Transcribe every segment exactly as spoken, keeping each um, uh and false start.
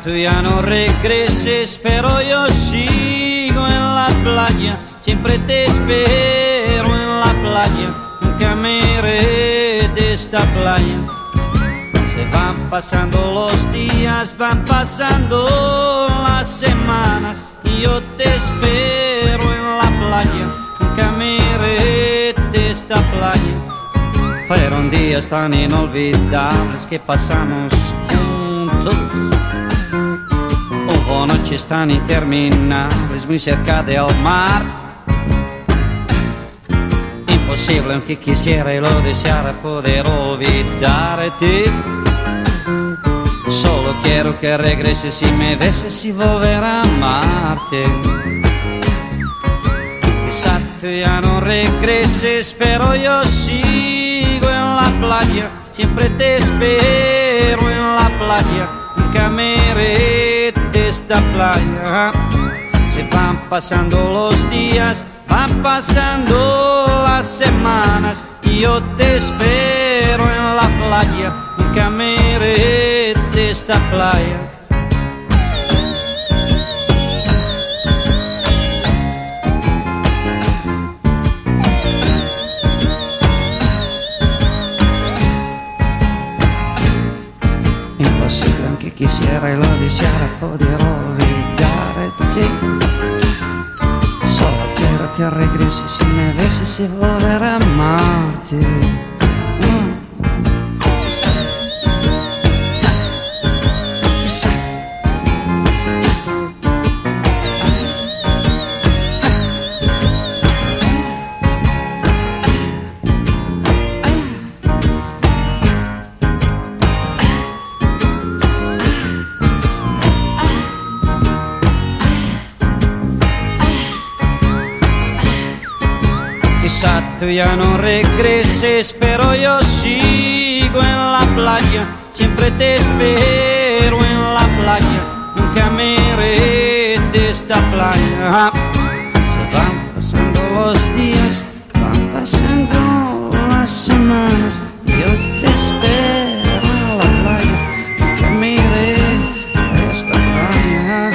tú ya no regreses, pero yo sigo en la playa, siempre te espero en la playa, nunca me iré de esta playa. Se van pasando los días, van pasando las semanas, y yo te espero en la playa, nunca me iré de esta playa. Fueron días tan inolvidables que pasamos juntos, hubo noches tan interminables muy cerca del mar. Imposible aunque quisiera y lo deseara poder olvidarte. Solo quiero que regreses y me beses y volver a amarte. Quizá tú ya no regreses, pero yo sigo en la playa, siempre te espero en la playa, nunca me iré de esta playa. Se van pasando los días, van pasando las semanas, y yo te espero en la playa, nunca me iré de esta playa. Imposible aunque quisiera y lo deseara poder olvidarte. Solo quiero que regreses y me beses y volver a amarte. Mm. Quizá, quizá. Quizá tú ya no regreses, pero yo sigo en la playa, siempre te espero en la playa, nunca me iré de esta playa. Se van pasando los días, van pasando las semanas, y yo te espero en la playa, nunca me iré de esta playa.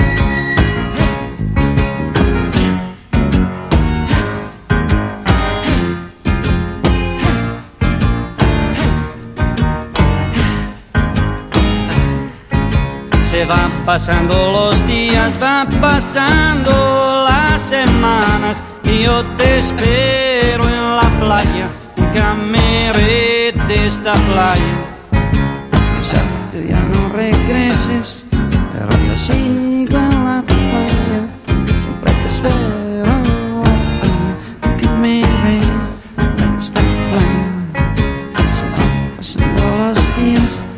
Se van pasando los días, van pasando las semanas, y yo te espero en la playa, nunca me iré de esta playa. Quizá tú ya no regreses, pero yo sigo en la playa, siempre te espero en la playa, nunca me iré de esta playa. Se van pasando los días,